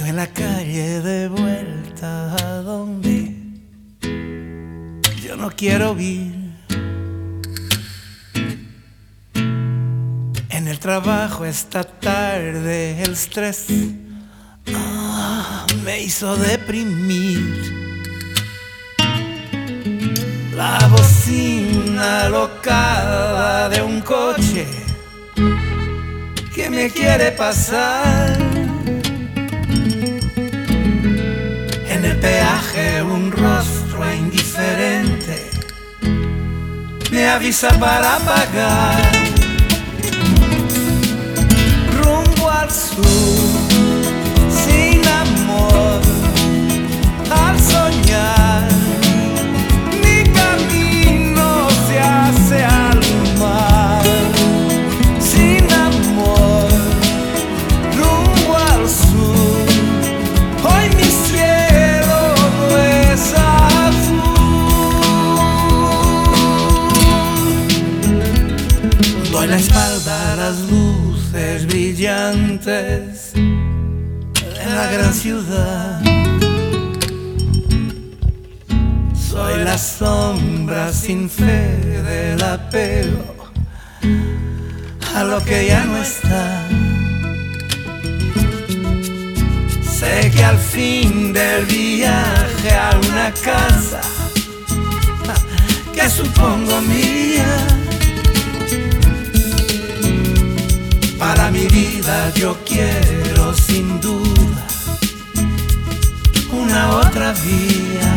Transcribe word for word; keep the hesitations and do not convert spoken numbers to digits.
en la calle de vuelta a donde yo no quiero ir. En el trabajo esta tarde el estrés ah, me hizo deprimir. La bocina alocada de un coche que me quiere pasar. En el peaje un rostro indiferente me avisa para pagar. Rumbo al sur, sin amor, al soñar, mi camino se hace al mar. Sin amor, rumbo al sur, hoy mi cielo no es azul. Doy la espalda a las luces brillantes en la gran ciudad. Soy la sombra sin fe del apego a lo que ya no está. Sé que al fin del viaje a una casa que supongo mía, para mi vida yo quiero sin duda una otra vía.